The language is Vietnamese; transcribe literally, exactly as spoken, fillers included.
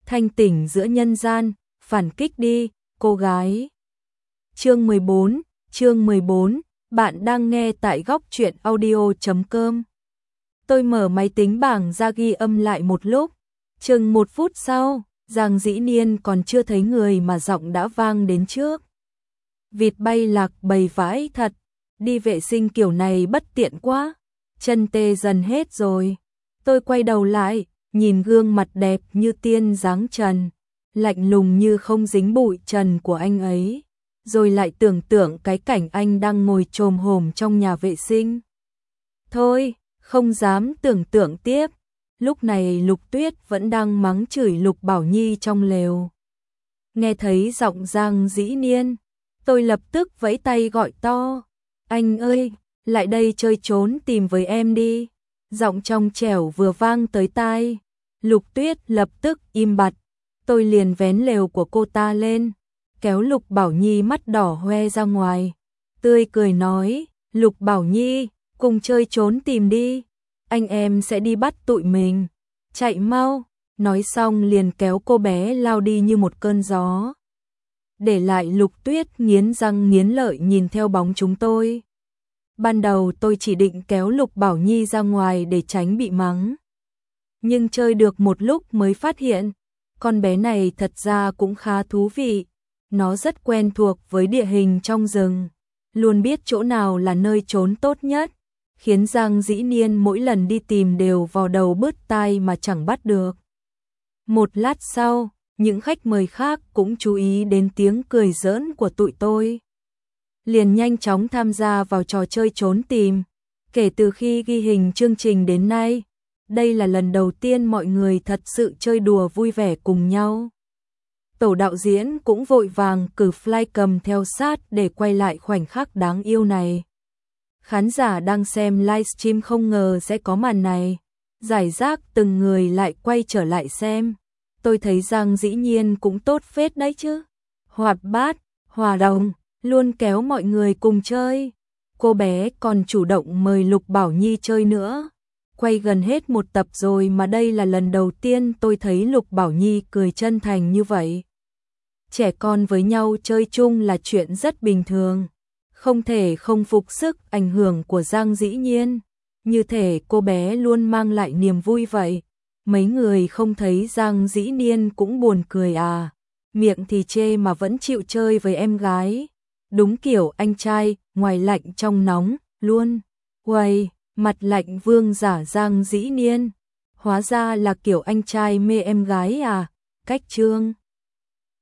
thanh tỉnh giữa nhân gian, phản kích đi, cô gái. Chương mười bốn, chương mười bốn, bạn đang nghe tại góc truyện audio chấm com. Tôi mở máy tính bảng ra ghi âm lại một lúc, chừng một phút sau, Giang Dĩ Niên còn chưa thấy người mà giọng đã vang đến trước. Vịt bay lạc bầy vãi thật, đi vệ sinh kiểu này bất tiện quá, chân tê dần hết rồi. Tôi quay đầu lại, nhìn gương mặt đẹp như tiên dáng trần, lạnh lùng như không dính bụi trần của anh ấy, rồi lại tưởng tượng cái cảnh anh đang ngồi chồm hổm trong nhà vệ sinh. Thôi, không dám tưởng tượng tiếp. Lúc này Lục Tuyết vẫn đang mắng chửi Lục Bảo Nhi trong lều. Nghe thấy giọng Giang Dĩ Niên, tôi lập tức vẫy tay gọi to, anh ơi, lại đây chơi trốn tìm với em đi. Giọng trong trẻo vừa vang tới tai, Lục Tuyết lập tức im bặt. Tôi liền vén lều của cô ta lên, kéo Lục Bảo Nhi mắt đỏ hoe ra ngoài, tươi cười nói, Lục Bảo Nhi, cùng chơi trốn tìm đi, anh em sẽ đi bắt tụi mình, chạy mau. Nói xong liền kéo cô bé lao đi như một cơn gió, để lại Lục Tuyết nghiến răng nghiến lợi nhìn theo bóng chúng tôi. Ban đầu tôi chỉ định kéo Lục Bảo Nhi ra ngoài để tránh bị mắng, nhưng chơi được một lúc mới phát hiện, con bé này thật ra cũng khá thú vị. Nó rất quen thuộc với địa hình trong rừng, luôn biết chỗ nào là nơi trốn tốt nhất, khiến Giang Dĩ Niên mỗi lần đi tìm đều vò đầu bứt tai mà chẳng bắt được. Một lát sau, những khách mời khác cũng chú ý đến tiếng cười giỡn của tụi tôi, liền nhanh chóng tham gia vào trò chơi trốn tìm. Kể từ khi ghi hình chương trình đến nay, đây là lần đầu tiên mọi người thật sự chơi đùa vui vẻ cùng nhau. Tổ đạo diễn cũng vội vàng cử flycam theo sát để quay lại khoảnh khắc đáng yêu này. Khán giả đang xem livestream không ngờ sẽ có màn này, giải rác từng người lại quay trở lại xem. Tôi thấy Giang Dĩ Nhiên cũng tốt phết đấy chứ, hoạt bát, hòa đồng, luôn kéo mọi người cùng chơi. Cô bé còn chủ động mời Lục Bảo Nhi chơi nữa. Quay gần hết một tập rồi mà đây là lần đầu tiên tôi thấy Lục Bảo Nhi cười chân thành như vậy. Trẻ con với nhau chơi chung là chuyện rất bình thường, không thể không phục sức ảnh hưởng của Giang Dĩ Nhiên. Như thể cô bé luôn mang lại niềm vui vậy. Mấy người không thấy Giang Dĩ Niên cũng buồn cười à, miệng thì chê mà vẫn chịu chơi với em gái. Đúng kiểu anh trai, ngoài lạnh trong nóng, luôn. Uầy, mặt lạnh vương giả Giang Dĩ Niên, hóa ra là kiểu anh trai mê em gái à, cách trương.